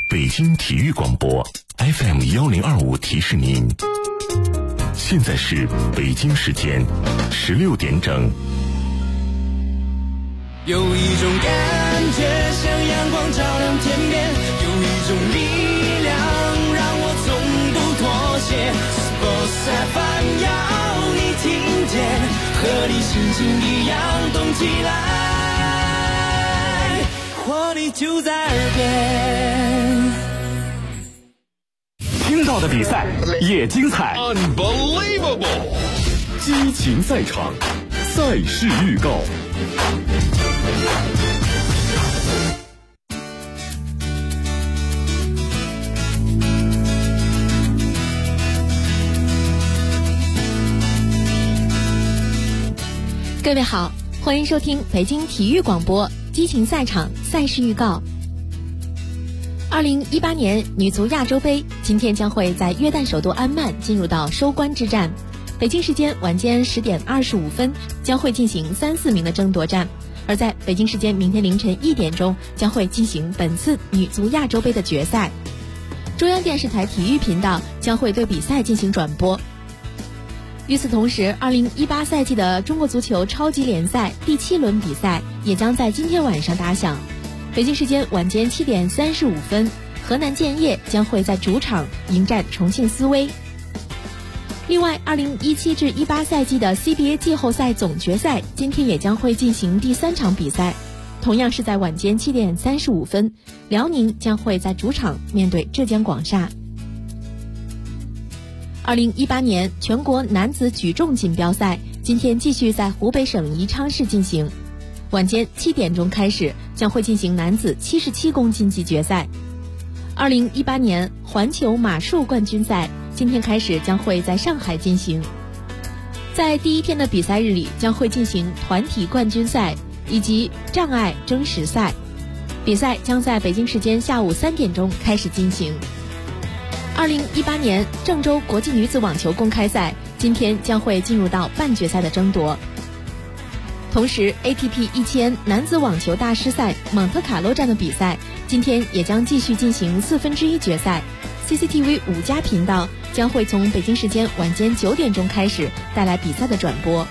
北京体育广播 FM1025提示您，现在是北京时间16点整。 有一种感觉像阳光照亮天边，有一种力量让我从不妥协。Sports FM 要你听见，和你心情一样动起来，活力就在耳边。 听到的比赛也精彩 Unbelievable 激情赛场，赛事预告。 各位好，欢迎收听北京体育广播激情赛场赛事预告。2018年女足亚洲杯今天将会在约旦首都安曼进入到收官之战，北京时间晚间10点25分将会进行3、4名的争夺战，而在北京时间明天凌晨1点钟将会进行本次女足亚洲杯的决赛。中央电视台体育频道将会对比赛进行转播。与此同时，2018赛季的中国足球超级联赛第7轮比赛也将在今天晚上打响。北京时间晚间7点35分，河南建业将会在主场迎战重庆斯威。另外，2017至18赛季的 CBA 季后赛总决赛今天也将会进行第3场比赛，同样是在晚间7点35分，辽宁将会在主场面对浙江广厦。2018年全国男子举重锦标赛今天继续在湖北省宜昌市进行，晚间7点钟开始，将会进行男子77公斤级决赛。2018年环球马术冠军赛今天开始将会在上海进行，在第一天的比赛日里将会进行团体冠军赛以及障碍争石赛，比赛将在北京时间下午3点钟开始进行。2018年郑州国际女子网球公开赛今天将会进入到半决赛的争夺。同时 ATP 1000男子网球大师赛蒙特卡洛站的比赛今天也将继续进行1/4决赛， CCTV 5家频道将会从北京时间晚间9点钟开始带来比赛的转播。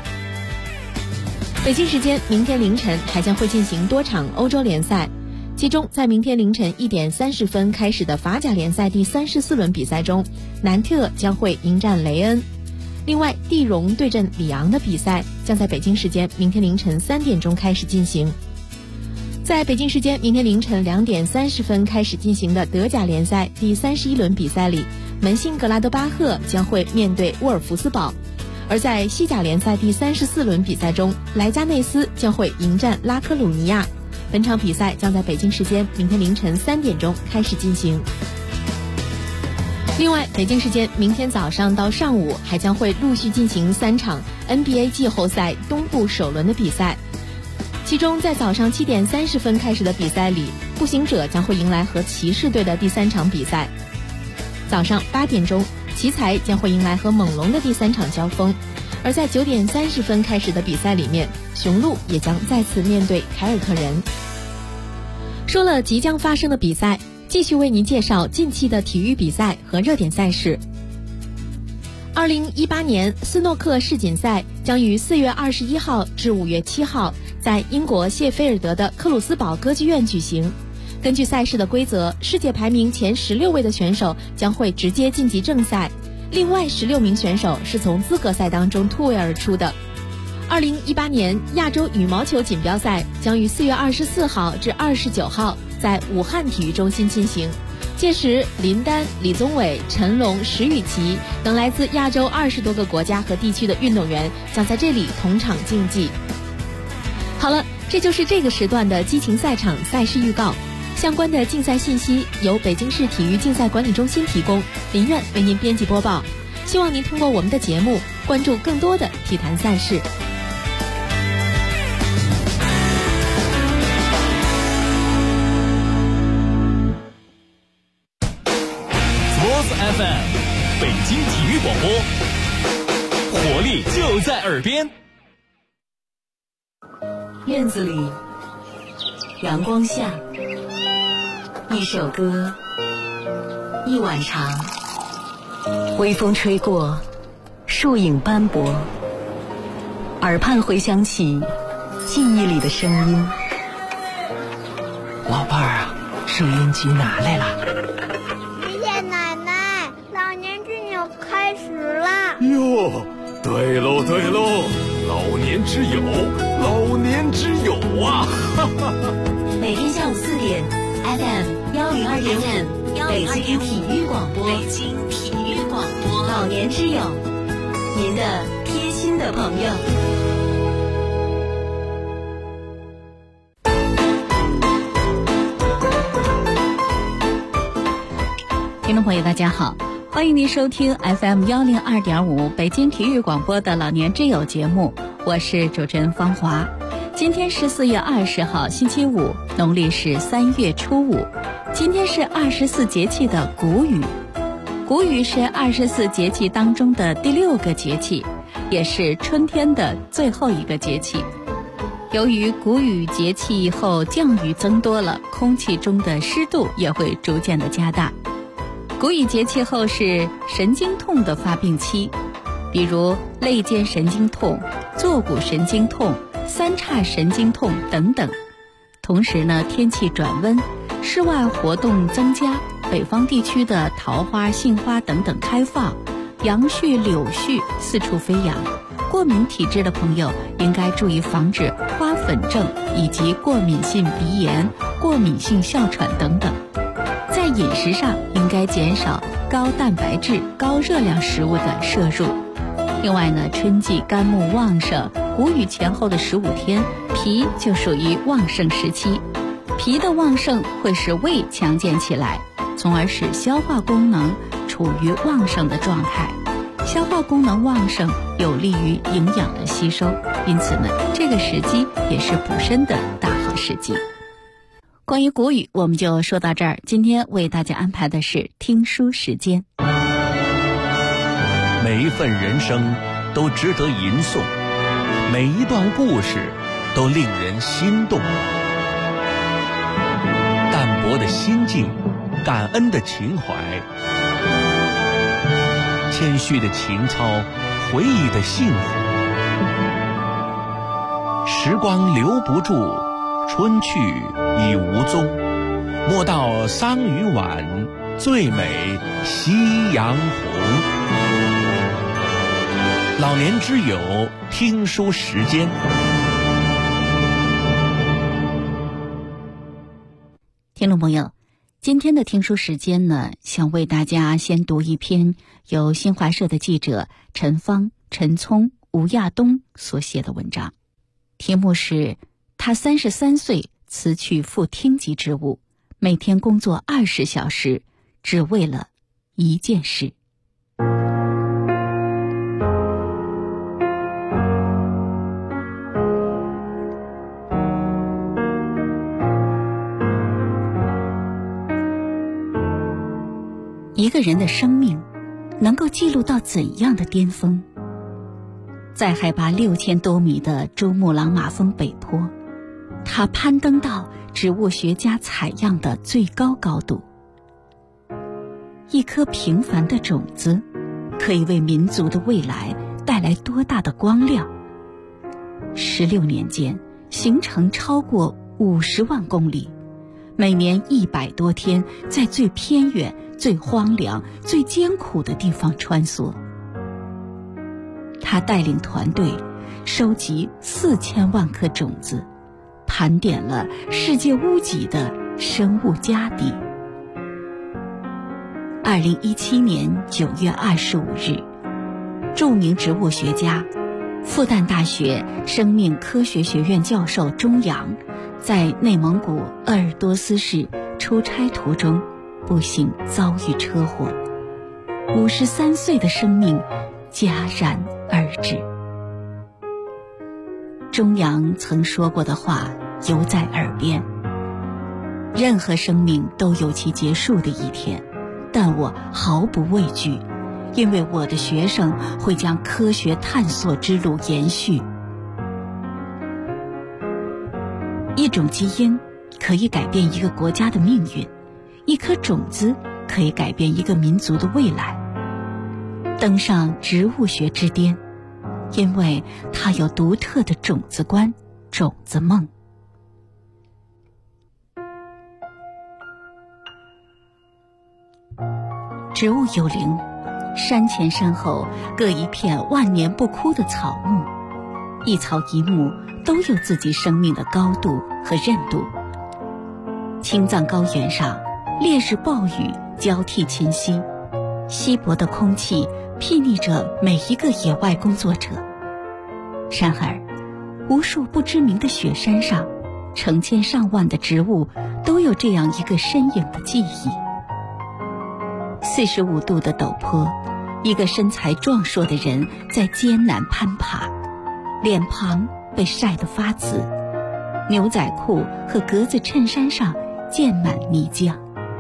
北京时间明天凌晨还将会进行多场欧洲联赛，其中在明天凌晨1点30分开始的法甲联赛第34轮比赛中，南特将会迎战雷恩。另外，蒂荣对阵里昂的比赛将在北京时间明天凌晨3点钟开始进行。在北京时间明天凌晨2点30分开始进行的德甲联赛第31轮比赛里，门兴格拉德巴赫将会面对沃尔夫斯堡。而在西甲联赛第34轮比赛中，莱加内斯将会迎战拉科鲁尼亚。本场比赛将在北京时间明天凌晨3点钟开始进行。另外，北京时间明天早上到上午还将会陆续进行3场 NBA 季后赛东部首轮的比赛，其中在早上7点30分开始的比赛里，步行者将会迎来和骑士队的第3场比赛。早上8点钟，奇才将会迎来和猛龙的第3场交锋。而在9点30分开始的比赛里面，雄鹿也将再次面对凯尔特人。说了即将发生的比赛，继续为您介绍近期的体育比赛和热点赛事。2018年斯诺克世锦赛将于4月21号至5月7号在英国谢菲尔德的克鲁斯堡歌剧院举行。根据赛事的规则，世界排名前16位的选手将会直接晋级正赛，另外16名选手是从资格赛当中突围而出的。2018年亚洲羽毛球锦标赛将于4月24号至29号在武汉体育中心进行，届时林丹、李宗伟、陈龙、石宇奇等来自亚洲20多个国家和地区的运动员将在这里同场竞技。好了，这就是这个时段的激情赛场赛事预告。相关的竞赛信息由北京市体育竞赛管理中心提供，林苑为您编辑播报。希望您通过我们的节目关注更多的体坛赛事。 Sports FM 北京体育广播，活力就在耳边。 院子里，阳光下， 一首歌，一晚长，微风吹过，树影斑驳，耳畔回响起记忆里的声音。 老伴儿啊，收音机拿来了。 谢谢奶奶，老年之友开始了。 哟，对喽对喽，老年之友，老年之友啊！ 每天下午4点 FM102.5北京体育广播，北京体育广播，老年之友，您的贴心的朋友。 听众朋友大家好，欢迎您收听 FM102.5北京体育广播的老年之友节目，我是主持人芳华。今天是4月20号星期五，农历是3月初5，今天是24节气的谷雨。谷雨是24节气当中的第6个节气，也是春天的最后一个节气。由于谷雨节气后降雨增多了，空气中的湿度也会逐渐的加大。谷雨节气后是神经痛的发病期，比如肋间神经痛、坐骨神经痛、三叉神经痛等等。同时呢，天气转温，室外活动增加，北方地区的桃花、杏花等等开放，杨絮、柳絮四处飞扬。过敏体质的朋友应该注意防止花粉症以及过敏性鼻炎、过敏性哮喘等等。在饮食上应该减少高蛋白质、高热量食物的摄入。另外呢，春季肝木旺盛，谷雨前后的15天，脾就属于旺盛时期。脾的旺盛会使胃强健起来，从而使消化功能处于旺盛的状态。消化功能旺盛有利于营养的吸收，因此呢，这个时机也是补身的大好时机。关于谷雨我们就说到这儿，今天为大家安排的是听书时间。 每一份人生都值得吟诵，每一段故事都令人心动。淡泊的心境，感恩的情怀，谦虚的情操，回忆的幸福。时光留不住，春去已无踪，莫道桑榆晚，最美夕阳红。老年之友听书时间。 听众朋友，今天的听书时间呢，想为大家先读一篇由新华社的记者陈芳、陈聪、吴亚东所写的文章，题目是他33岁辞去副厅级职务，每天工作20小时，只为了一件事。一个人的生命能够记录到怎样的巅峰？在海拔6000多米的珠穆朗玛峰北坡，他攀登到植物学家采样的最高高度。一颗平凡的种子，可以为民族的未来带来多大的光亮？16年间，行程超过50万公里，每年100多天，在最偏远、最荒凉、最艰苦的地方穿梭。他带领团队收集4000万颗种子，盘点了世界屋脊的生物家底。2017年9月25日，著名植物学家、复旦大学生命科学学院教授钟扬在内蒙古鄂尔多斯市出差途中不幸遭遇车祸，53岁的生命戛然而止。钟扬曾说过的话犹在耳边：任何生命都有其结束的一天，但我毫不畏惧，因为我的学生会将科学探索之路延续。一种基因可以改变一个国家的命运， 一颗种子可以改变一个民族的未来，登上植物学之巅，因为它有独特的种子观、种子梦。植物有灵，山前山后各一片万年不枯的草木，一草一木都有自己生命的高度和韧度。青藏高原上，烈日暴雨交替侵袭，稀薄的空气睥睨着每一个野外工作者。然而，无数不知名的雪山上，成千上万的植物都有这样一个身影的记忆。45度的陡坡，一个身材壮硕的人在艰难攀爬，脸庞被晒得发紫，牛仔裤和格子衬衫上溅满泥浆。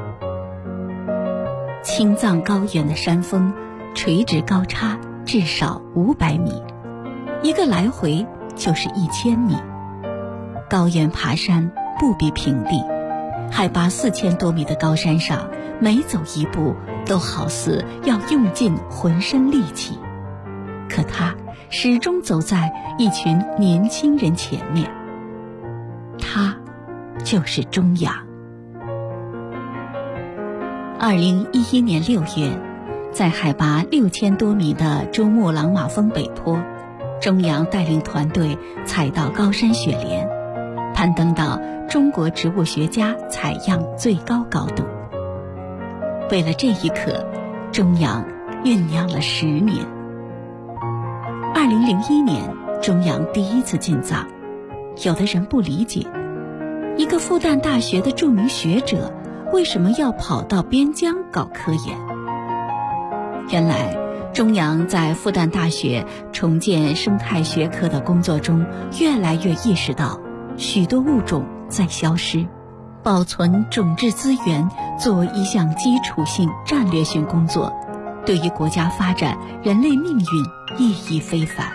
青藏高原的山峰垂直高差至少500米，一个来回就是1000米。高原爬山不比平地，海拔4000多米的高山上，每走一步都好似要用尽浑身力气，可他始终走在一群年轻人前面。他就是钟阳。2011年6月，在海拔6000多米的珠穆朗玛峰北坡，钟阳带领团队采到高山雪莲，攀登到中国植物学家采样最高高度。为了这一刻，钟阳酝酿了10年。2001年，钟阳第一次进藏，有的人不理解，一个复旦大学的著名学者为什么要跑到边疆搞科研？原来，钟阳在复旦大学重建生态学科的工作中，越来越意识到许多物种在消失，保存种质资源作为一项基础性战略性工作，对于国家发展、人类命运意义非凡。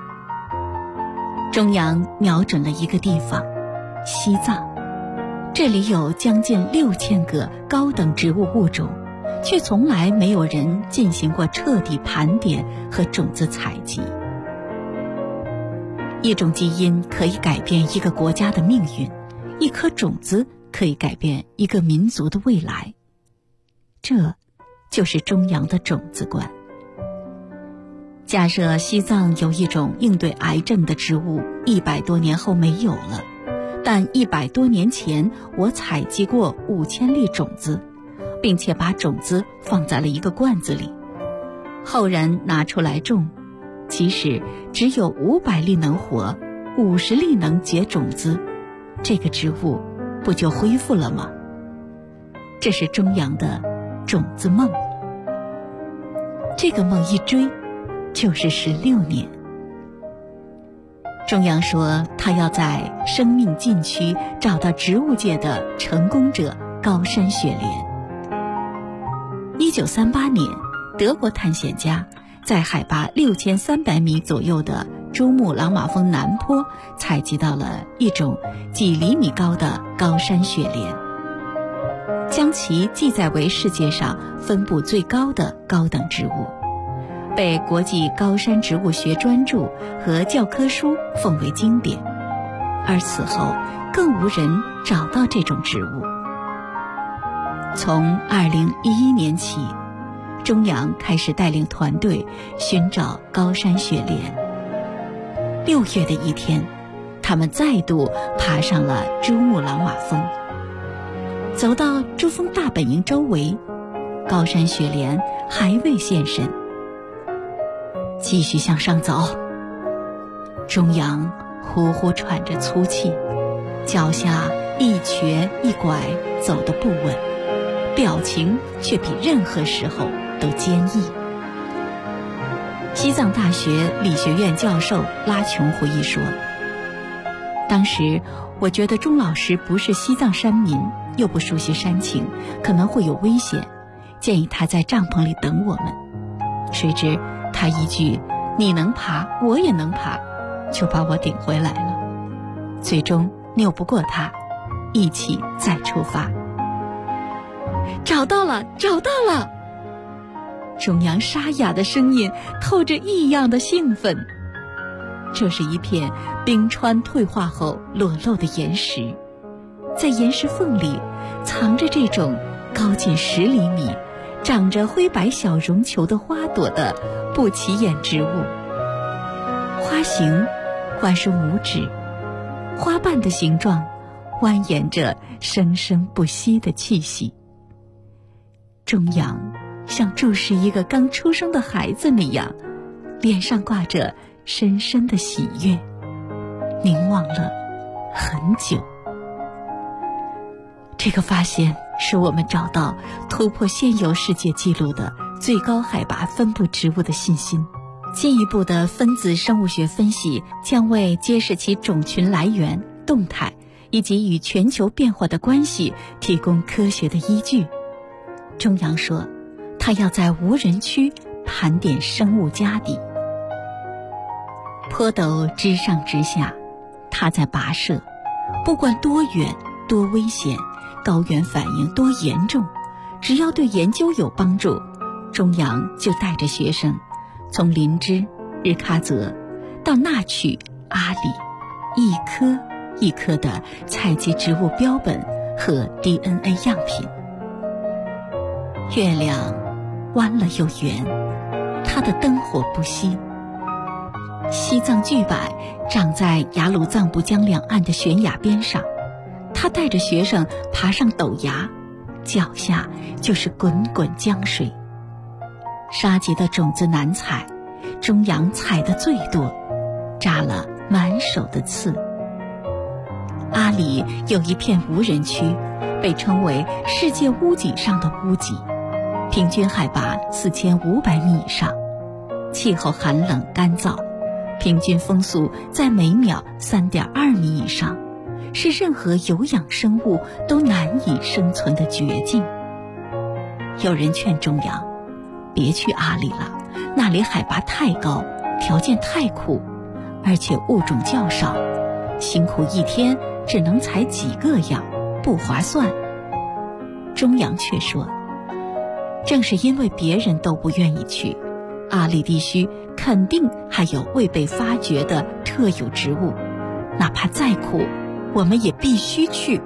钟阳瞄准了一个地方，西藏，这里有将近6000个高等植物物种，却从来没有人进行过彻底盘点和种子采集。一种基因可以改变一个国家的命运，一颗种子可以改变一个民族的未来，这就是钟阳的种子观。假设西藏有一种应对癌症的植物，100多年后没有了，但100多年前我采集过5000粒种子，并且把种子放在了一个罐子里，后人拿出来种，即使只有500粒能活，50粒能结种子，这个植物不就恢复了吗？这是钟阳的种子梦。这个梦一追就是16年。钟阳说，他要在生命禁区找到植物界的成功者高山雪莲。1938年，德国探险家在海拔6300米左右的珠穆朗玛峰南坡采集到了一种几厘米高的高山雪莲，将其记载为世界上分布最高的高等植物，被国际高山植物学专著和教科书奉为经典，而此后更无人找到这种植物。从2011年起，钟阳开始带领团队寻找高山雪莲。6月的一天，他们再度爬上了珠穆朗玛峰，走到珠峰大本营周围，高山雪莲还未现身。继续向上走，钟阳呼呼喘着粗气，脚下一瘸一拐，走得不稳，表情却比任何时候都坚毅。西藏大学理学院教授拉琼回忆说，当时我觉得钟老师不是西藏山民，又不熟悉山情，可能会有危险，建议他在帐篷里等我们。谁知他一句你能爬我也能爬，就把我顶回来了。最终拗不过他，一起再出发。 找到了，找到了！中央沙哑的声音透着异样的兴奋。这是一片冰川退化后裸露的岩石，在岩石缝里藏着这种高近10厘米、长着灰白小绒球的花朵的不起眼植物。花形灌输拇指，花瓣的形状蜿蜒着生生不息的气息。中央像注视一个刚出生的孩子那样，脸上挂着深深的喜悦，凝望了很久。这个发现使我们找到突破现有世界纪录的最高海拔分布植物的信心。进一步的分子生物学分析将为揭示其种群来源、动态以及与全球变化的关系提供科学的依据。中央说，他要在无人区盘点生物家底。坡陡直上直下，他在跋涉，不管多远多危险，高原反应多严重，只要对研究有帮助，中央就带着学生从林芝、日喀则到那曲、阿里，一颗一颗地采集植物标本和 DNA 样品。月亮弯了又圆，它的灯火不息。西藏巨柏长在雅鲁藏布江两岸的悬崖边上，他带着学生爬上陡崖，脚下就是滚滚江水。沙棘的种子难采，中央采的最多，扎了满手的刺。阿里有一片无人区，被称为世界屋脊上的屋脊，平均海拔4500米以上，气候寒冷干燥，平均风速在每秒3.2米以上，是任何有氧生物都难以生存的绝境。有人劝中央别去阿里了，那里海拔太高，条件太苦，而且物种较少，辛苦一天只能采几个样，不划算。中央却说，正是因为别人都不愿意去，阿里地区肯定还有未被发掘的特有植物，哪怕再苦，我们也必须去。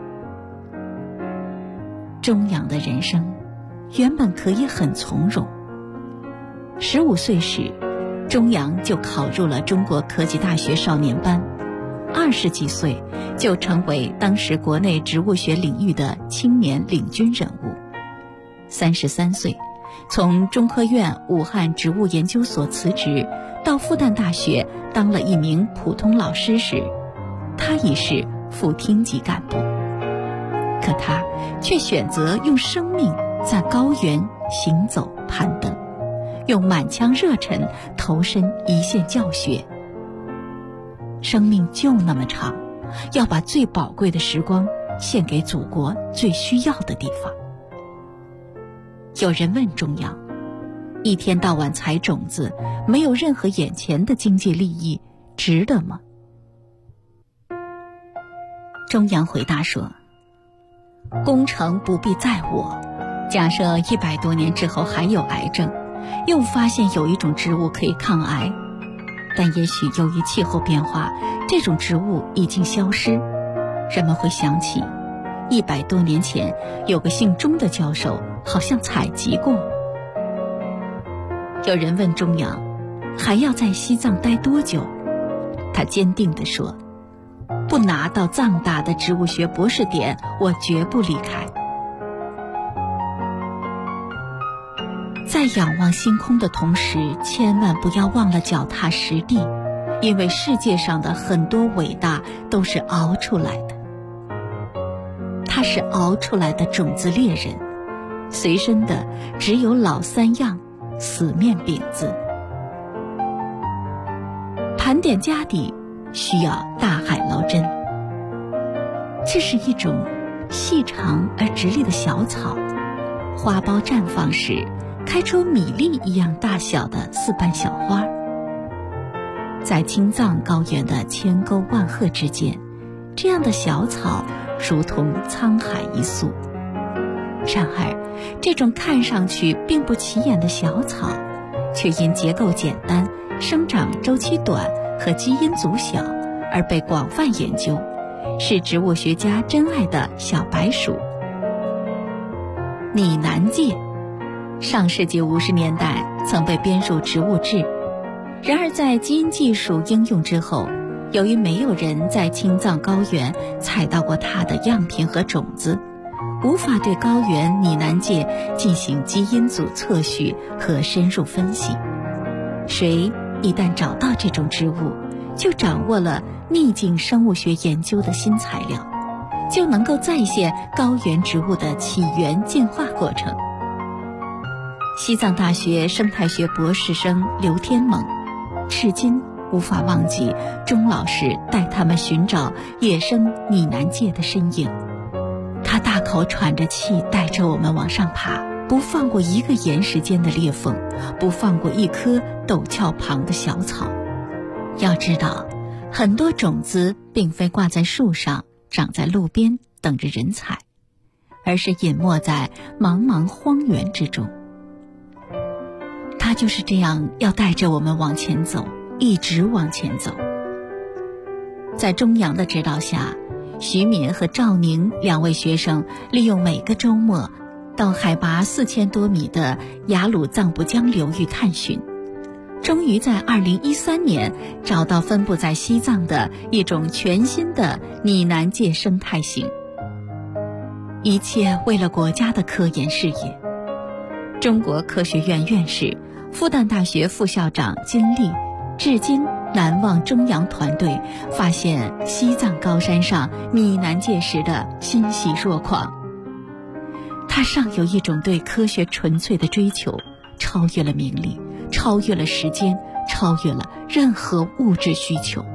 中央的人生原本可以很从容。15岁时，中央就考入了中国科技大学少年班，20几岁就成为当时国内植物学领域的青年领军人物。33岁，从中科院武汉植物研究所辞职，到复旦大学当了一名普通老师时，他已是副厅级干部。可他却选择用生命在高原行走攀登，用满腔热忱投身一线教学。生命就那么长，要把最宝贵的时光献给祖国最需要的地方。有人问中央，一天到晚采种子，没有任何眼前的经济利益，值得吗？中央回答说，工程不必在我，假设100多年之后还有癌症，又发现有一种植物可以抗癌，但也许由于气候变化，这种植物已经消失，人们会想起100多年前有个姓钟的教授好像采集过。有人问中央还要在西藏待多久，他坚定地说，不拿到藏大的植物学博士点，我绝不离开。在仰望星空的同时，千万不要忘了脚踏实地，因为世界上的很多伟大都是熬出来的。他是熬出来的种子猎人，随身的只有老3样死面饼子。盘点家底需要大海捞针，这是一种细长而直立的小草，花苞绽放时开出米粒一样大小的4瓣小花。在青藏高原的千沟万壑之间，这样的小草如同沧海一粟。 然而，这种看上去并不起眼的小草，却因结构简单、生长周期短和基因组小而被广泛研究，是植物学家珍爱的小白鼠。拟南芥，上世纪50年代曾被编入植物志，然而在基因技术应用之后，由于没有人在青藏高原采到过它的样品和种子，无法对高原拟南芥进行基因组测序和深入分析。谁一旦找到这种植物，就掌握了逆境生物学研究的新材料，就能够再现高原植物的起源进化过程。西藏大学生态学博士生刘天猛至今无法忘记钟老师带他们寻找野生拟南芥的身影。他大口喘着气带着我们往上爬，不放过一个岩石间的裂缝，不放过一棵陡峭旁的小草。要知道，很多种子并非挂在树上，长在路边等着人采，而是隐没在茫茫荒原之中。他就是这样要带着我们往前走，一直往前走。在钟阳的指导下，徐敏和赵宁两位学生利用每个周末到海拔4000多米的雅鲁藏布江流域探寻，终于在2013年找到分布在西藏的一种全新的拟南芥生态型。一切为了国家的科研事业。中国科学院院士、复旦大学副校长金立至今难忘钟阳团队发现西藏高山上拟南芥时的欣喜若狂。他尚有一种对科学纯粹的追求，超越了名利，超越了时间，超越了任何物质需求。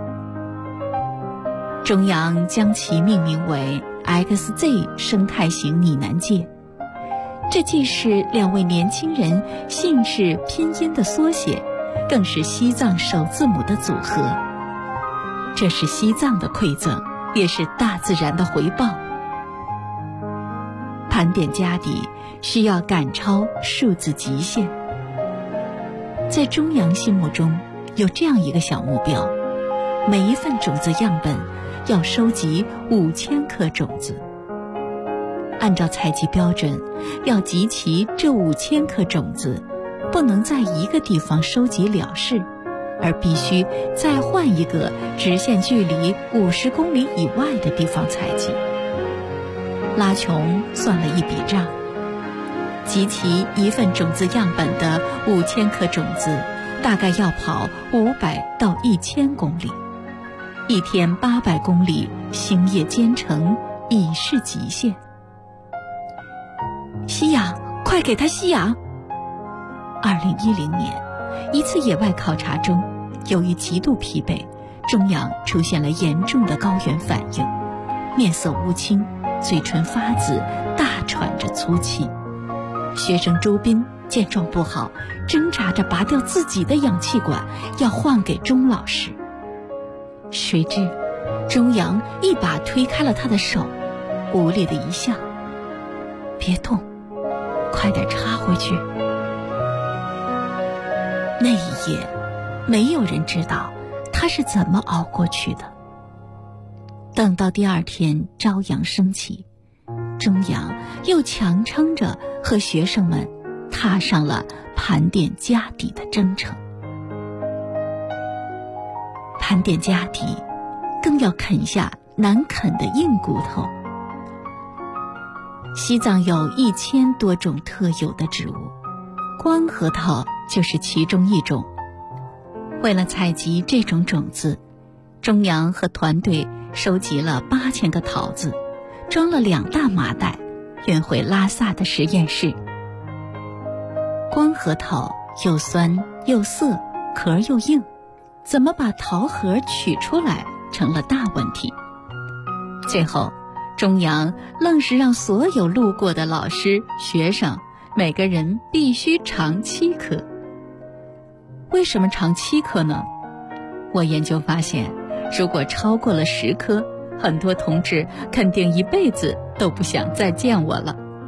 钟阳将其命名为 XZ 生态型拟南芥，这既是两位年轻人姓氏拼音的缩写，更是西藏首字母的组合。这是西藏的馈赠，也是大自然的回报。盘点家底需要赶超数字极限。在钟阳心目中有这样一个小目标，每一份种子样本要收集5000颗种子，按照采集标准要集齐这5000颗种子，不能在一个地方收集了事，而必须再换一个直线距离50公里以外的地方采集。拉琼算了一笔账，集齐一份种子样本的5000颗种子，大概要跑500到1000公里，一天800公里，星夜兼程，已是极限。吸氧，快给他吸氧！2010年，一次野外考察中，由于极度疲惫，钟阳出现了严重的高原反应，面色乌青，嘴唇发紫，大喘着粗气。学生周斌见状不好，挣扎着拔掉自己的氧气管，要换给钟老师。谁知钟阳一把推开了他的手，无力的一笑：“别动，快点插回去。”那一夜，没有人知道他是怎么熬过去的。等到第二天朝阳升起，钟阳又强撑着和学生们踏上了盘点家底的征程。盘点家底，更要啃下难啃的硬骨头。西藏有1000多种特有的植物，光核桃就是其中一种。为了采集这种种子，钟阳和团队收集了8000个桃子，装了2大麻袋，运回拉萨的实验室。光核桃又酸又涩，壳又硬，怎么把桃核取出来成了大问题。最后钟阳愣是让所有路过的老师学生每个人必须尝7颗。为什么尝7颗呢？我研究发现，如果超过了10颗，很多同志肯定一辈子都不想再见我了。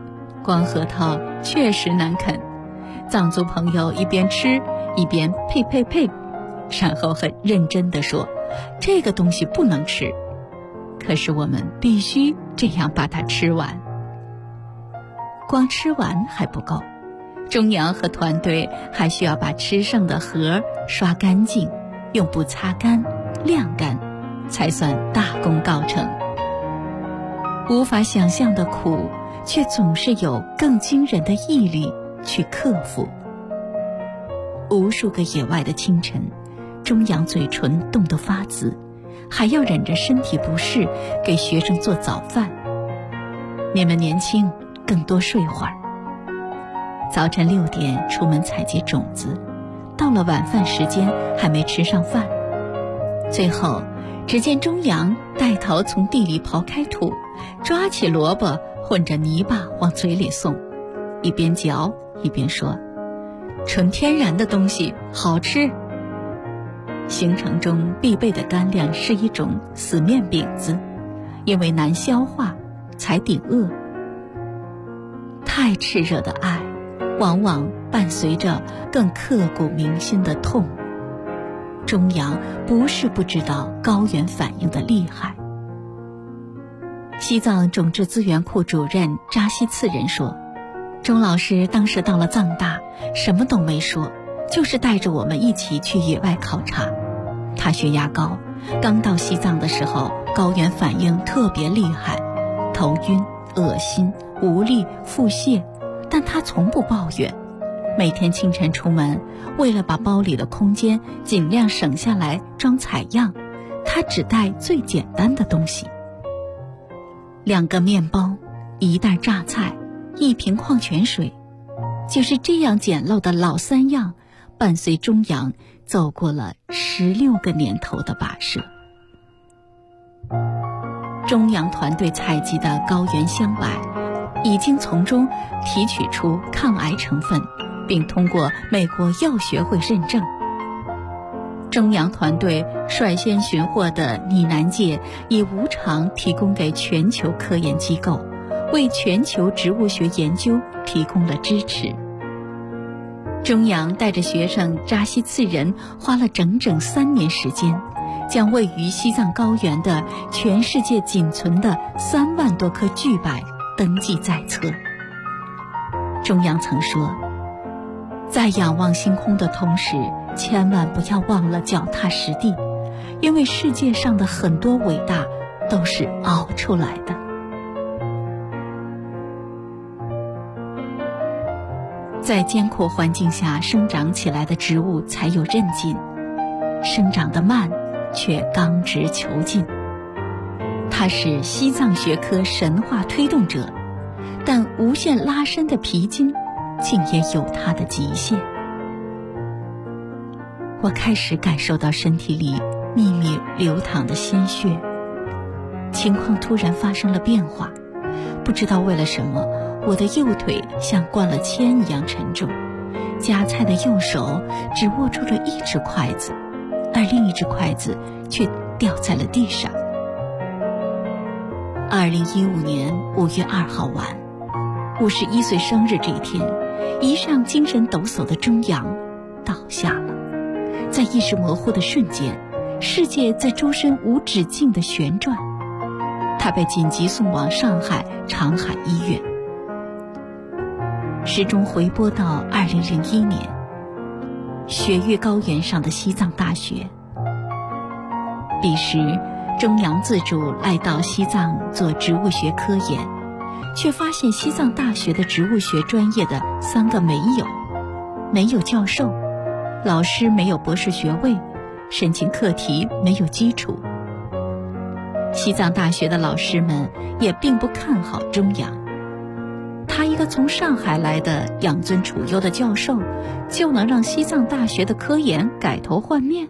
光核桃确实难啃，藏族朋友一边吃一边呸，然后很认真地说，这个东西不能吃，可是我们必须这样把它吃完。光吃完还不够，钟阳和团队还需要把吃剩的核刷干净，用布擦干晾干，才算大功告成。无法想象的苦，却总是有更惊人的毅力去克服。无数个野外的清晨，钟阳嘴唇冻得发紫，还要忍着身体不适给学生做早饭。你们年轻，更多睡会儿。早晨6点出门采集种子，到了晚饭时间还没吃上饭。最后只见钟阳带头从地里刨开土，抓起萝卜混着泥巴往嘴里送，一边嚼一边说，纯天然的东西好吃。行程中必备的干粮是一种死面饼子，因为难消化才顶饿。太炽热的爱往往伴随着更刻骨铭心的痛。钟阳不是不知道高原反应的厉害。西藏种质资源库主任扎西次仁说，钟老师当时到了藏大，什么都没说，就是带着我们一起去野外考察。他血压高，刚到西藏的时候高原反应特别厉害，头晕、恶心、无力、腹泻，但他从不抱怨。每天清晨出门，为了把包里的空间尽量省下来装采样，他只带最简单的东西：2个面包、1袋榨菜、1瓶矿泉水。就是这样简陋的老3样，伴随钟阳走过了16个年头的跋涉。钟阳团队采集的高原香柏已经从中提取出抗癌成分，并通过美国药学会认证。钟阳团队率先寻获的拟南芥已无偿提供给全球科研机构，为全球植物学研究提供了支持。钟阳带着学生扎西次仁花了整整3年时间，将位于西藏高原的全世界仅存的3万多棵巨柏登记在册。钟阳曾说，在仰望星空的同时，千万不要忘了脚踏实地，因为世界上的很多伟大都是熬出来的。在艰苦环境下生长起来的植物才有韧劲，生长得慢却刚直遒劲。它是西藏学科神话推动者，但无限拉伸的皮筋竟也有它的极限。我开始感受到身体里秘密流淌的鲜血，情况突然发生了变化，不知道为了什么，我的右腿像灌了铅一样沉重，夹菜的右手只握住了1只筷子，而另1只筷子却掉在了地上。2015年5月2号晚，51岁生日这一天，一向精神抖擞的钟阳倒下了。在意识模糊的瞬间，世界在周身无止境的旋转，他被紧急送往上海长海医院。时钟回拨到2001年，雪域高原上的西藏大学。彼时钟阳自主来到西藏做植物学科研，却发现西藏大学的植物学专业的3个没有教授，老师没有博士学位，申请课题没有基础。西藏大学的老师们也并不看好钟阳，他一个从上海来的养尊处优的教授，就能让西藏大学的科研改头换面？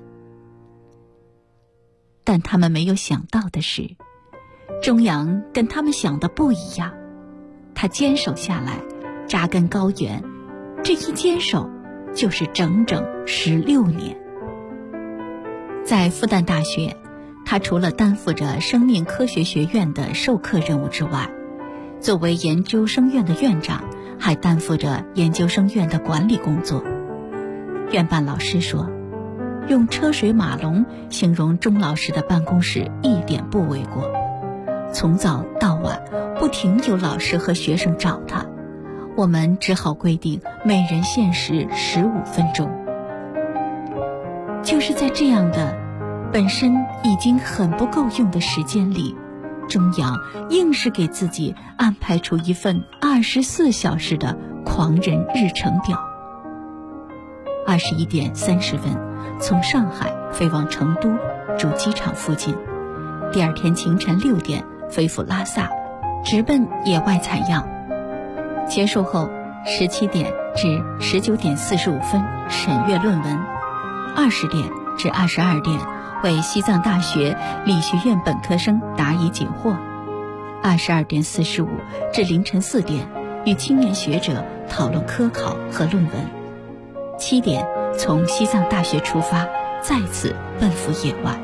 但他们没有想到的是，钟阳跟他们想的不一样。他坚守下来，扎根高原，这一坚守就是整整16年。在复旦大学，他除了担负着生命科学学院的授课任务之外， 作为研究生院的院长，还担负着研究生院的管理工作。院办老师说，用车水马龙形容钟老师的办公室一点不为过，从早到晚不停有老师和学生找他，我们只好规定每人限时15分钟。就是在这样的本身已经很不够用的时间里，钟阳硬是给自己安排出一份24小时的狂人日程表。21点30分从上海飞往成都驻机场附近，第二天清晨6点飞赴拉萨，直奔野外采样。结束后17点至19点45分审阅论文，20点至22点为西藏大学理学院本科生答疑解惑，22点45至凌晨4点与青年学者讨论科考和论文，7点从西藏大学出发，再次奔赴野外。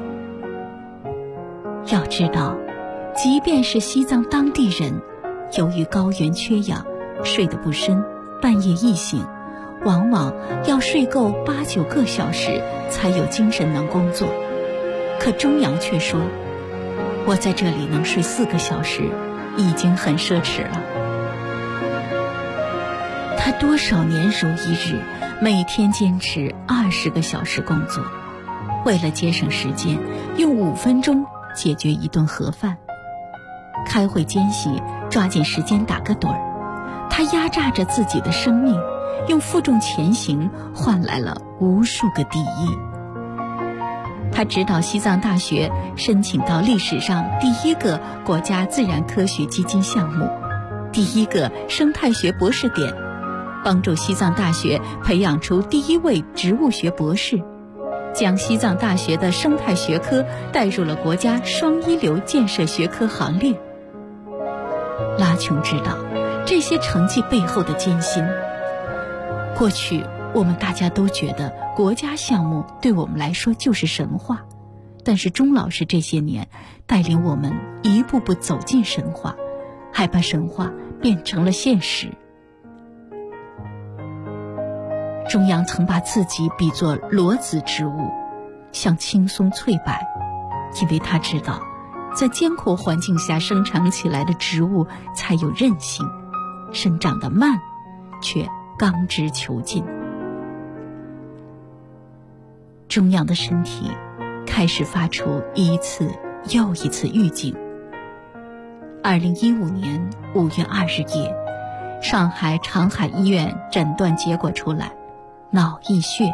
要知道，即便是西藏当地人，由于高原缺氧，睡得不深，半夜易醒，往往要睡够8、9个小时才有精神能工作。可钟阳却说，我在这里能睡4个小时已经很奢侈了。他多少年如一日，每天坚持20个小时工作，为了节省时间，用5分钟解决一顿盒饭。开会间隙抓紧时间打个盹儿，他压榨着自己的生命，用负重前行换来了无数个第一。他指导西藏大学申请到历史上第1个国家自然科学基金项目，第1个生态学博士点，帮助西藏大学培养出第1位植物学博士，将西藏大学的生态学科带入了国家双一流建设学科行列。拉琼知道这些成绩背后的艰辛。过去我们大家都觉得国家项目对我们来说就是神话，但是钟老师这些年带领我们一步步走进神话，还把神话变成了现实。钟阳曾把自己比作裸子植物，像青松翠柏，因为他知道在艰苦环境下生长起来的植物才有韧性，生长得慢却刚直遒劲。钟阳的身体开始发出一次又一次预警。2015年5月20夜，上海长海医院诊断结果出来，脑溢血。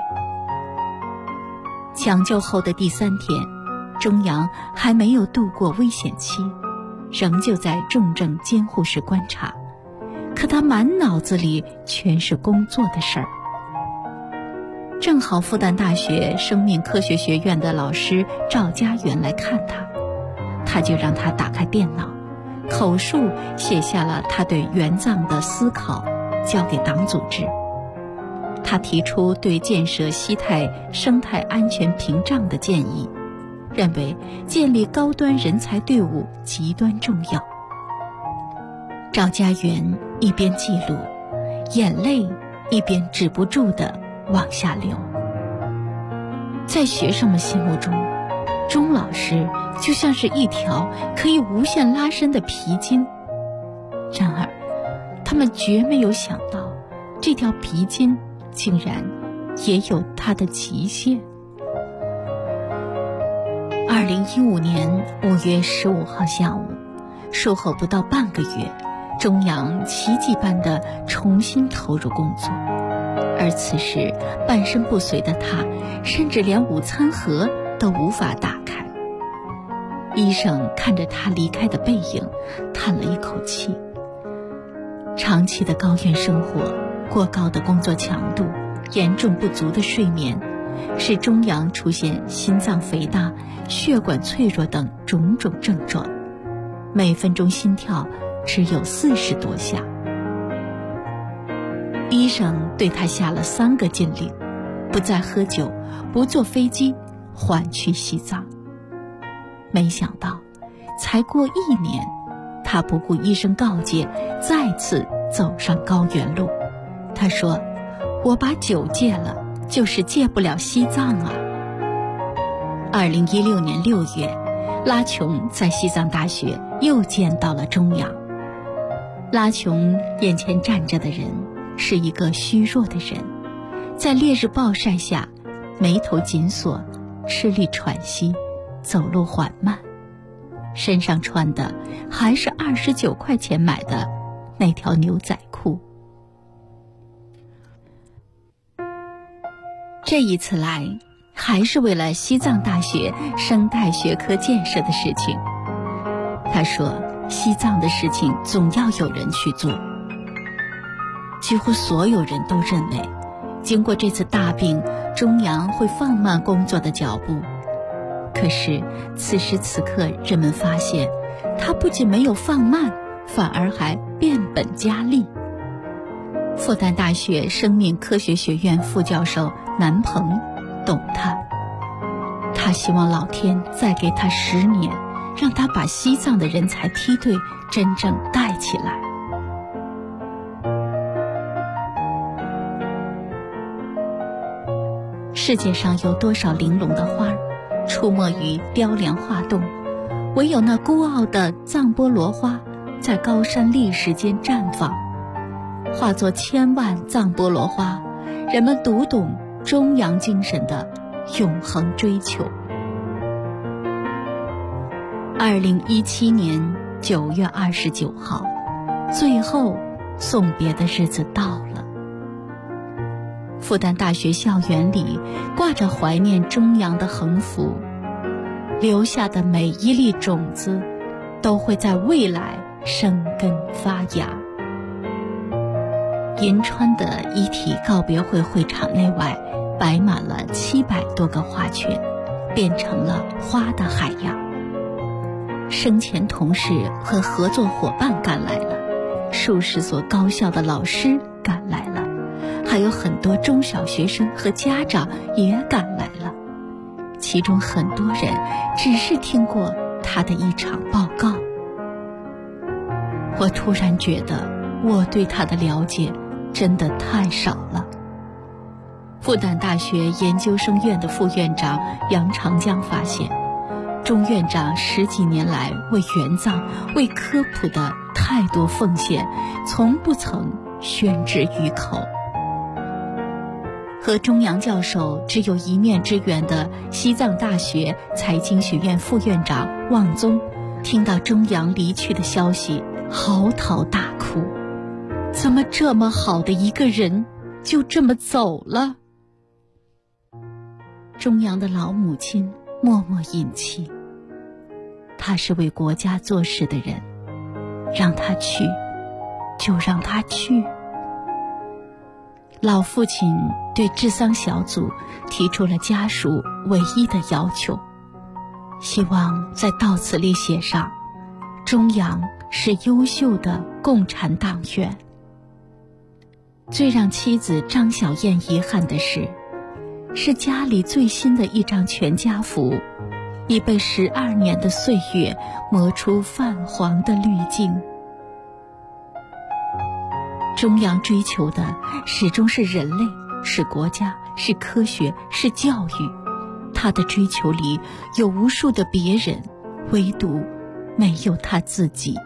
抢救后的第3天，钟阳还没有度过危险期，仍旧在重症监护室观察，可他满脑子里全是工作的事儿。正好复旦大学生命科学学院的老师赵家元来看他，他就让他打开电脑，口述写下了他对援藏的思考，交给党组织。他提出对建设西太生态安全屏障的建议，认为建立高端人才队伍极端重要。赵家元一边记录，眼泪一边止不住地往下流。在学生们心目中，钟老师就像是一条可以无限拉伸的皮筋，然而他们绝没有想到，这条皮筋竟然也有它的极限。2015年5月15号下午，术后不到半个月，钟阳奇迹般地重新投入工作，而此时半身不遂的他，甚至连午餐盒都无法打开。医生看着他离开的背影，叹了一口气。长期的高原生活，过高的工作强度，严重不足的睡眠，使钟阳出现心脏肥大、血管脆弱等种种症状，每分钟心跳只有40多下。医生对他下了3个禁令：不再喝酒，不坐飞机，缓去西藏。没想到才过1年，他他不顾医生告诫，再次走上高原路。他说，我把酒戒了，就是戒不了西藏啊。2016年6月，拉琼在西藏大学又见到了中央。拉琼眼前站着的人是一个虚弱的人，在烈日暴晒下，眉头紧锁，吃力喘息，走路缓慢，身上穿的还是29块钱买的那条牛仔裤。这一次来还是为了西藏大学生态学科建设的事情。他说，西藏的事情总要有人去做。几乎所有人都认为，经过这次大病，中央会放慢工作的脚步。可是此时此刻，人们发现他不仅没有放慢，反而还变本加厉。复旦大学生命科学学院副教授南鹏懂他希望老天再给他10年，让他把西藏的人才梯队真正带起来。世界上有多少玲珑的花出没于雕梁画栋，唯有那孤傲的藏波罗花在高山砾石间绽放，化作千万藏波罗花，人们读懂中央精神的永恒追求。2017年9月29号，最后送别的日子到了。复旦大学校园里挂着怀念中央的横幅，留下的每一粒种子都会在未来生根发芽。银川的遗体告别会会场内外摆满了700多个花圈，变成了花的海洋。生前同事和合作伙伴赶来了，数十所高校的老师赶来了，还有很多中小学生和家长也赶来了。其中很多人只是听过他的一场报告。我突然觉得我对他的了解真的太少了。复旦大学研究生院的副院长杨长江发现，钟院长10几年来为援藏、为科普的太多奉献，从不曾宣之于口。和钟杨教授只有一面之缘的西藏大学财经学院副院长旺宗，听到钟杨离去的消息，嚎啕大哭。怎么这么好的一个人，就这么走了？钟杨的老母亲默默饮泣，他是为国家做事的人，让他去就让他去。老父亲对治丧小组提出了家属唯一的要求，希望在悼词里写上钟杨是优秀的共产党员。最让妻子张小燕遗憾的是家里最新的一张全家福已被12年的岁月磨出泛黄的滤镜。钟杨追求的始终是人类，是国家，是科学，是教育。他的追求里有无数的别人，唯独没有他自己。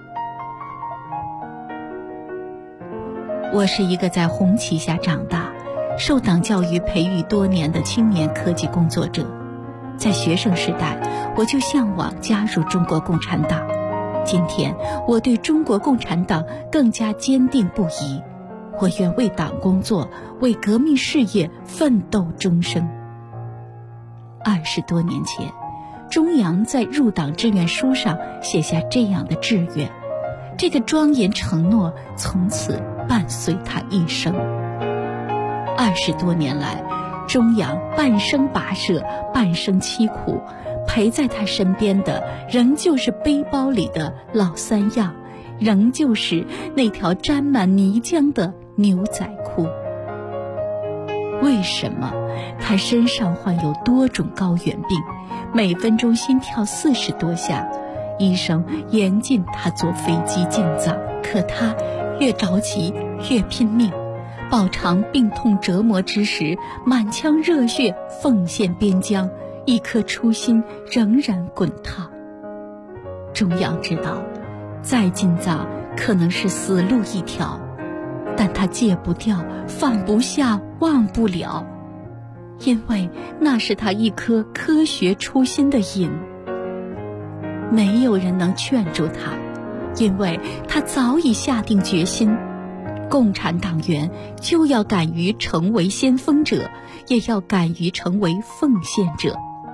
我是一个在红旗下长大，受党教育培育多年的青年科技工作者。在学生时代，我就向往加入中国共产党。今天，我对中国共产党更加坚定不移。我愿为党工作，为革命事业奋斗终生。20多年前，钟杨在入党志愿书上写下这样的志愿，这个庄严承诺从此伴随他一生。20多年来，钟杨半生跋涉，半生凄苦，陪在他身边的仍旧是背包里的老三样，仍旧是那条沾满泥浆的牛仔裤。为什么他身上患有多种高原病，每分钟心跳40多下， 医生严禁他坐飞机进藏，可他越着急越拼命，饱尝病痛折磨之时，满腔热血奉献边疆，一颗初心仍然滚烫。中央知道再进藏可能是死路一条，但他戒不掉，放不下，忘不了，因为那是他一颗科学初心的瘾。没有人能劝住他，因为他早已下定决心，共产党员就要敢于成为先锋者，也要敢于成为奉献者。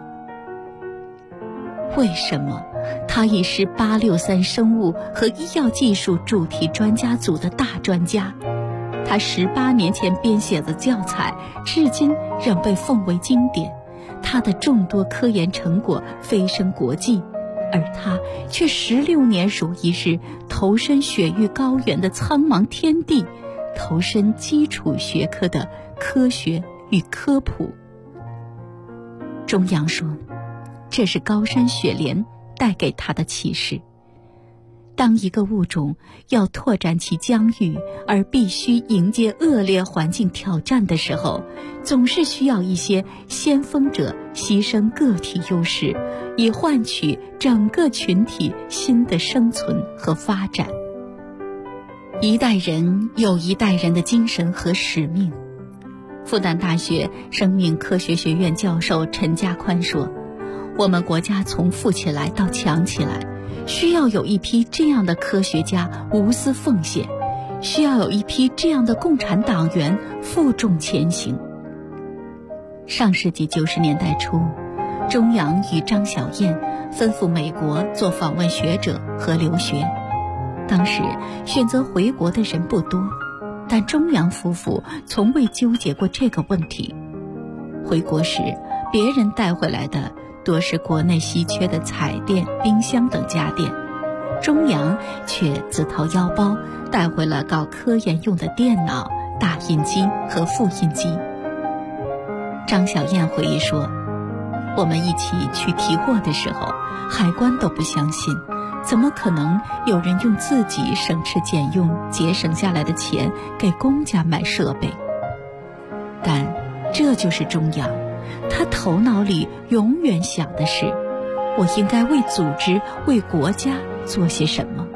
为什么他已是863生物和医药技术主题专家组的大专家？他18年前编写的教材至今仍被奉为经典，他的众多科研成果飞升国际，而他却16年如一日投身雪域高原的苍茫天地，投身基础学科的科学与科普。中央说，这是高山雪莲带给他的启示。当一个物种要拓展其疆域，而必须迎接恶劣环境挑战的时候，总是需要一些先锋者牺牲个体优势，以换取整个群体新的生存和发展。一代人有一代人的精神和使命。复旦大学生命科学学院教授陈家宽说，我们国家从富起来到强起来，需要有一批这样的科学家无私奉献，需要有一批这样的共产党员负重前行。上世纪90年代初，钟扬与张小燕吩咐美国做访问学者和留学。当时选择回国的人不多，但钟扬夫妇从未纠结过这个问题。回国时，别人带回来的多是国内稀缺的彩电、冰箱等家电，钟扬却自掏腰包带回了搞科研用的电脑、打印机和复印机。张小燕回忆说，我们一起去提货的时候，海关都不相信，怎么可能有人用自己省吃俭用节省下来的钱给公家买设备？但这就是钟扬，他头脑里永远想的是，我应该为组织、为国家做些什么。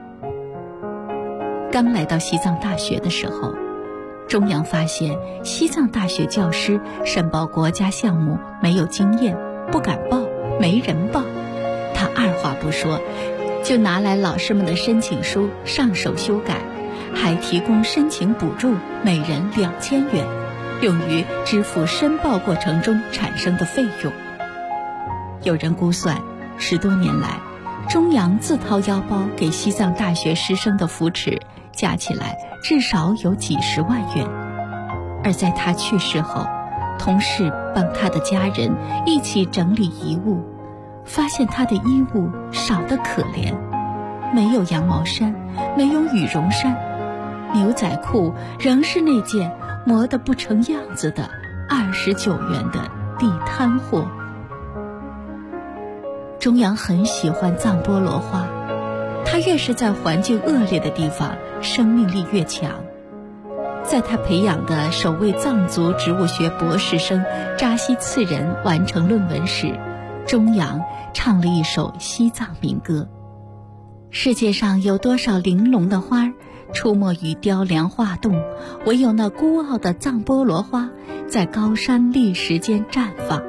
刚来到西藏大学的时候，钟扬发现西藏大学教师申报国家项目没有经验，不敢报，没人报。他二话不说，就拿来老师们的申请书上手修改，还提供申请补助，每人2000元，用于支付申报过程中产生的费用。有人估算，10多年来，钟扬自掏腰包给西藏大学师生的扶持加起来至少有几十万元。而在他去世后，同事帮他的家人一起整理遗物，发现他的衣物少得可怜，没有羊毛衫，没有羽绒衫，牛仔裤仍是那件磨得不成样子的29元的地摊货。钟扬很喜欢藏菠萝花，他越是在环境恶劣的地方，生命力越强。在他培养的首位藏族植物学博士生扎西次仁完成论文时，钟扬唱了一首西藏民歌。世界上有多少玲珑的花出没于雕梁画栋，唯有那孤傲的藏菠萝花在高山砾石间绽放。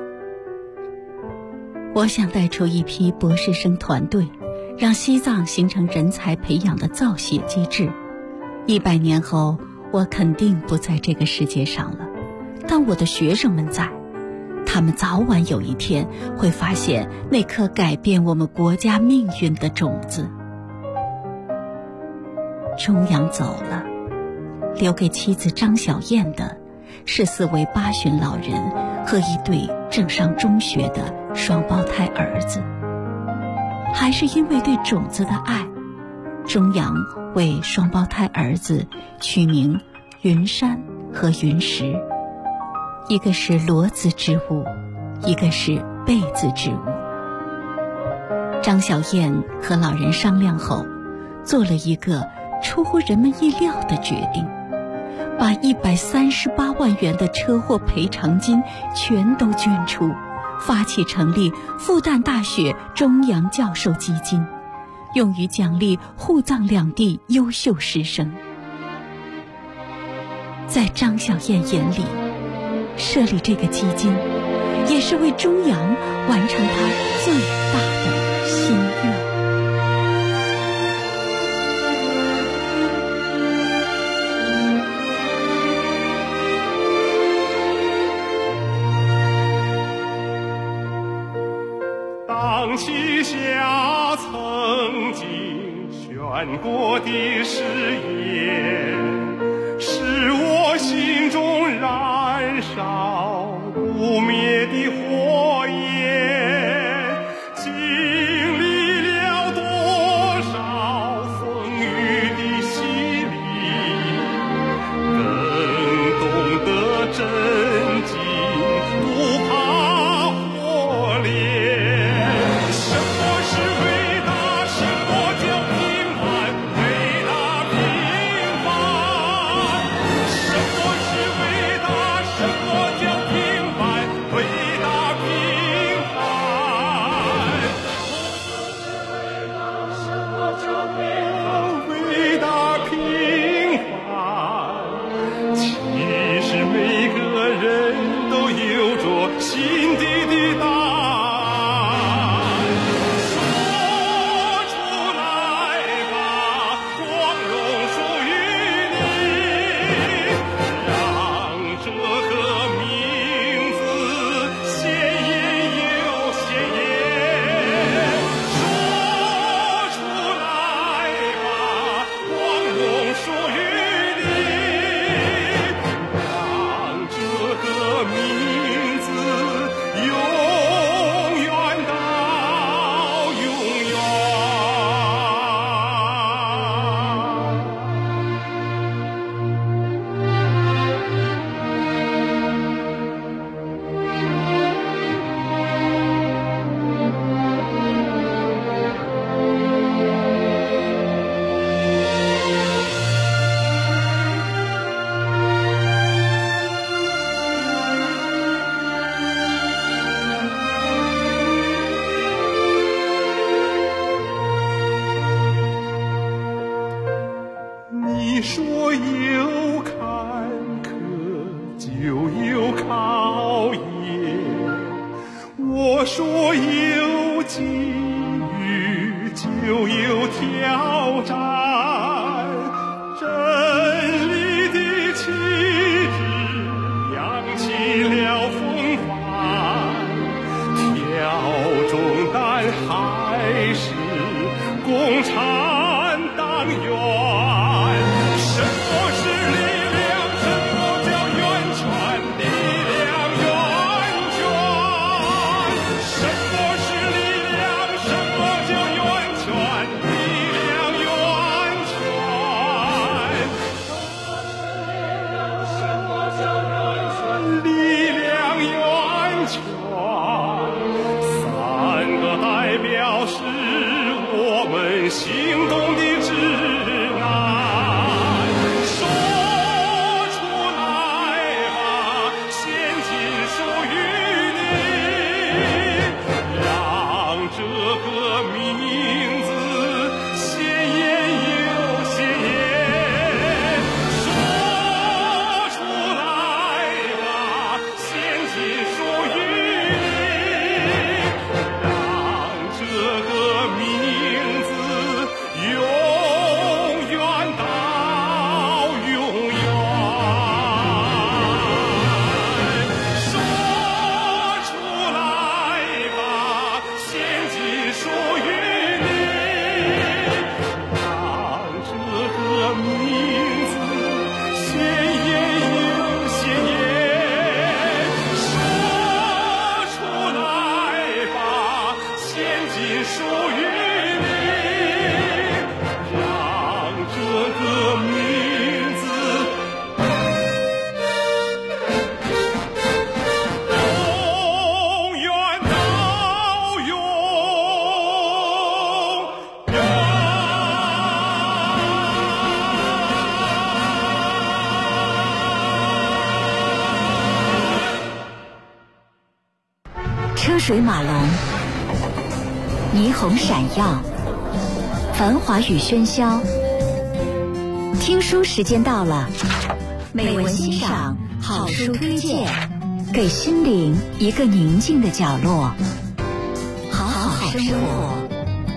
我想带出一批博士生团队，让西藏形成人才培养的造血机制。100年后，我肯定不在这个世界上了，但我的学生们在，他们早晚有一天会发现那颗改变我们国家命运的种子。钟扬走了，留给妻子张小燕的是4位8旬老人和一对正上中学的双胞胎儿子。还是因为对种子的爱，钟扬为双胞胎儿子取名云山和云石，一个是骡子之物，一个是贝字之物。 张小燕和老人商量后，做了一个出乎人们意料的决定，把138万元的车祸赔偿金全都捐出，发起成立复旦大学中央教授基金，用于奖励沪藏两地优秀师生。在张小燕眼里，设立这个基金也是为中央完成他最大的心愿。 当旗下曾经宣过的誓言，是我心中燃烧不灭的火焰，经历了多少风雨的洗礼，更懂得真经不怕火炼。什么是伟大？什么叫平凡？伟大平凡。什么是伟大？什么叫平凡？伟大平凡。什么叫平凡？伟大平凡。其实每个人都有着心底的答案。你说有坎坷就有考验，我说有机遇就有挑战，真理的旗帜扬起了风帆，挑中弹还是共产党员。什么是力量？什么叫源泉？力量源泉。什么是力量？什么叫源泉？力量源泉。什么叫源泉？力量源泉。3个代表是我们行动的指水马龙，霓虹闪耀，繁华与喧嚣。听书时间到了，美文欣赏，好书推荐，给心灵一个宁静的角落，好好生活。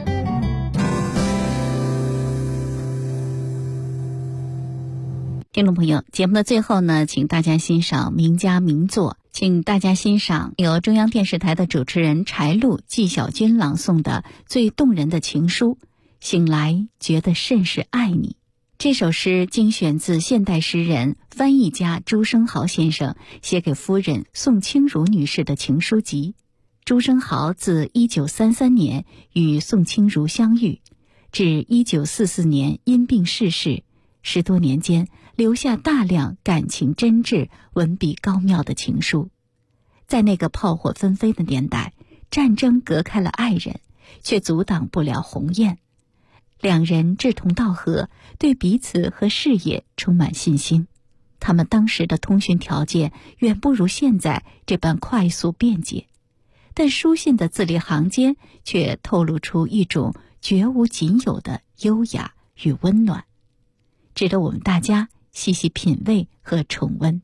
听众朋友，节目的最后呢，请大家欣赏名家名作，请大家欣赏由中央电视台的主持人柴露、纪晓君朗诵的最动人的情书《醒来觉得甚是爱你》。这首诗精选自现代诗人、翻译家朱生豪先生写给夫人宋清如女士的情书集。朱生豪自1933年与宋清如相遇，至1944年因病逝世，10多年间留下大量感情真挚、文笔高妙的情书。在那个炮火纷飞的年代，战争隔开了爱人，却阻挡不了鸿雁。两人志同道合，对彼此和事业充满信心。他们当时的通讯条件远不如现在这般快速便捷，但书信的字里行间却透露出一种绝无仅有的优雅与温暖，值得我们大家细细品味和重温。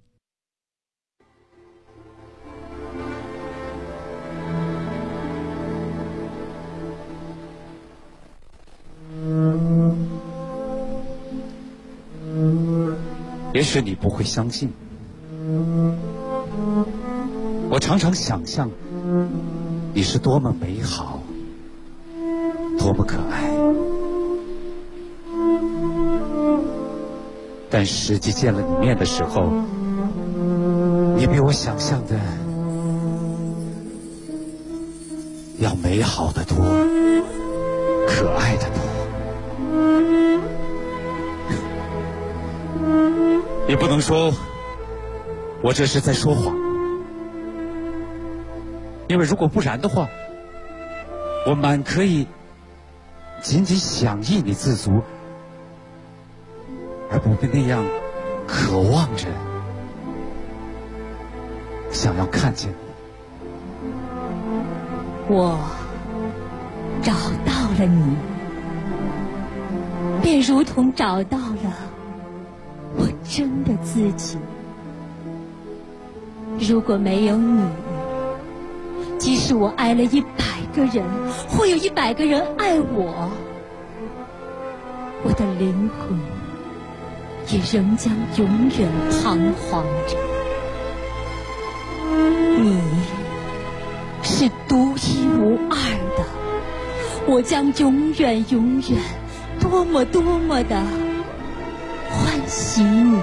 也许你不会相信，我常常想象你是多么美好，多么可爱，但实际见了你面的时候，你比我想象的要美好得多，可爱得多。你不能说我这是在说谎，因为如果不然的话，我满可以仅仅想依你自足，而不必那样渴望着想要看见你。 我找到了你，便如同找到了我真的自己。如果没有你，即使我爱了100个人，会有100个人爱我，我的灵魂也仍将永远彷徨着。你是独一无二的，我将永远永远多么多么的欢喜你。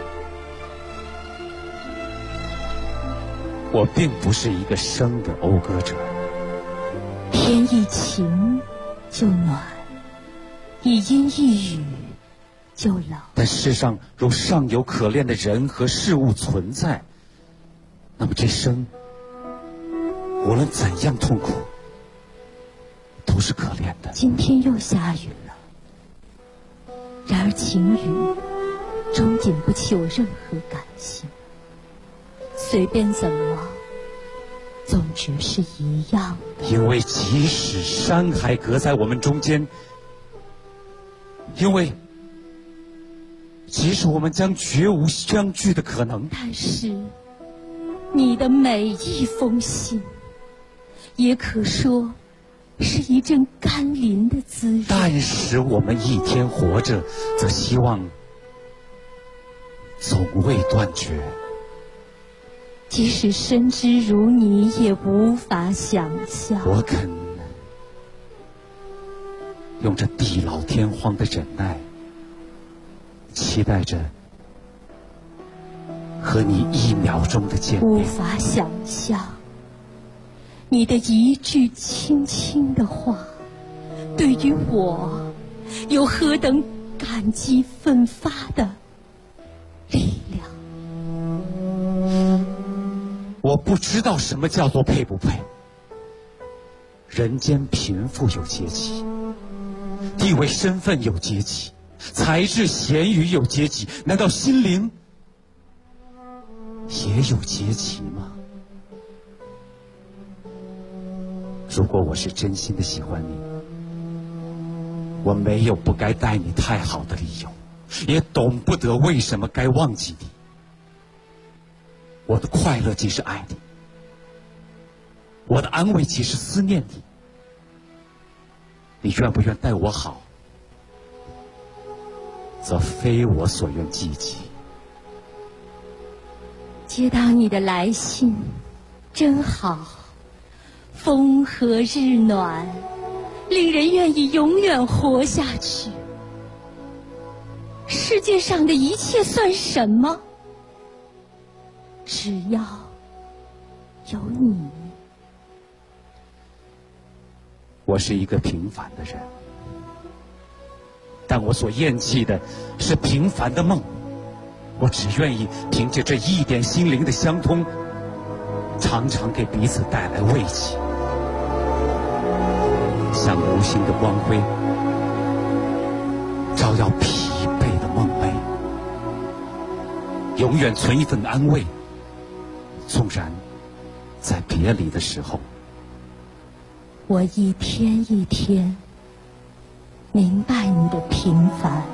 我并不是一个生的讴歌者， 天一晴就暖，一阴一雨就冷。 但世上若尚有可怜的人和事物存在，那么这生无论怎样痛苦都是可怜的。 今天又下雨了，然而晴雨终引不起我任何感情，随便怎么总觉是一样的。 因为即使山海隔在我们中间，因为即使我们将绝无相聚的可能， 但是你的每一封信也可说是一阵甘霖的滋润。 但使我们一天活着，则希望总未断绝。 即使深知如你，也无法想象。 我肯用这地老天荒的忍耐，期待着和你1秒钟的见面。 无法想象你的一句轻轻的话，对于我有何等感激奋发的力量。 我不知道什么叫做配不配。人间贫富有阶级，地位身份有阶级，才智贤愚有阶级，难道心灵也有阶级吗？ 如果我是真心的喜欢你，我没有不该待你太好的理由，也懂不得为什么该忘记你。我的快乐即是爱你，我的安慰即是思念你。你愿不愿待我好，则非我所愿积极。 接到你的来信，真好，风和日暖，令人愿意永远活下去。世界上的一切算什么？只要有你。 我是一个平凡的人，但我所厌弃的是平凡的梦。我只愿意凭借这一点心灵的相通，常常给彼此带来慰藉，像无形的光辉，照耀疲惫的梦寐，永远存一份安慰。纵然在别离的时候， 我一天一天明白你的平凡，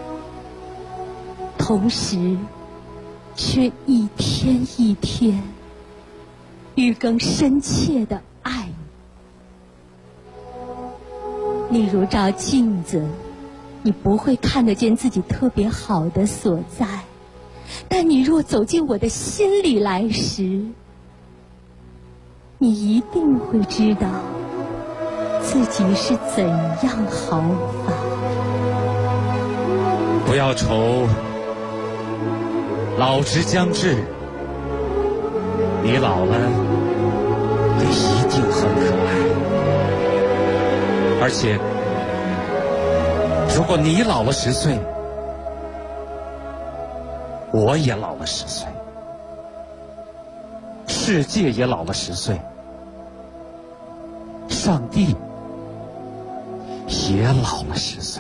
同时却一天一天愈更深切的爱你。例如照镜子，你不会看得见自己特别好的所在，但你若走进我的心里来时，你一定会知道自己是怎样好法。 不要愁老之将至，你老了也一定很可爱。而且如果你老了10岁，我也老了10岁，世界也老了10岁，上帝也老了10岁，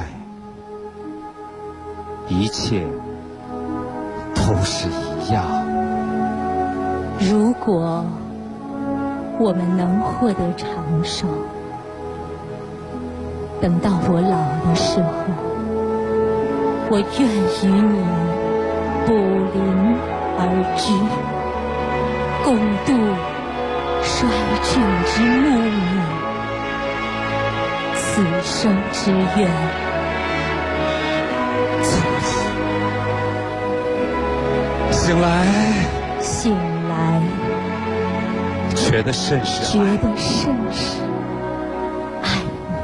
一切都是一样。 如果我们能获得长寿，等到我老的时候，我愿与你不临而居，共度衰俊之暮年，此生之愿醒来， 醒来， 觉得甚是爱， 爱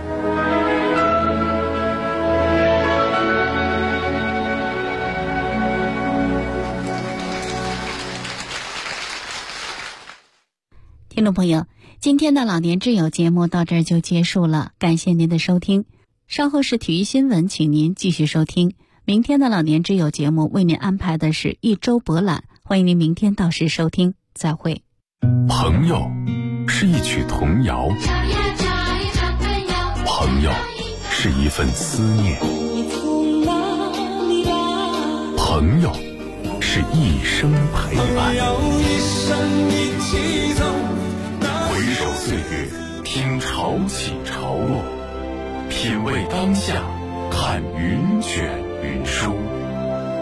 听众朋友，今天的老年之友节目到这儿就结束了，感谢您的收听。稍后是体育新闻，请您继续收听。明天的老年之友节目为您安排的是一周博览，欢迎您明天到时收听，再会。 朋友是一曲童谣，朋友是一份思念，朋友是一生陪伴。回首岁月，听潮起潮落，品味当下，看云卷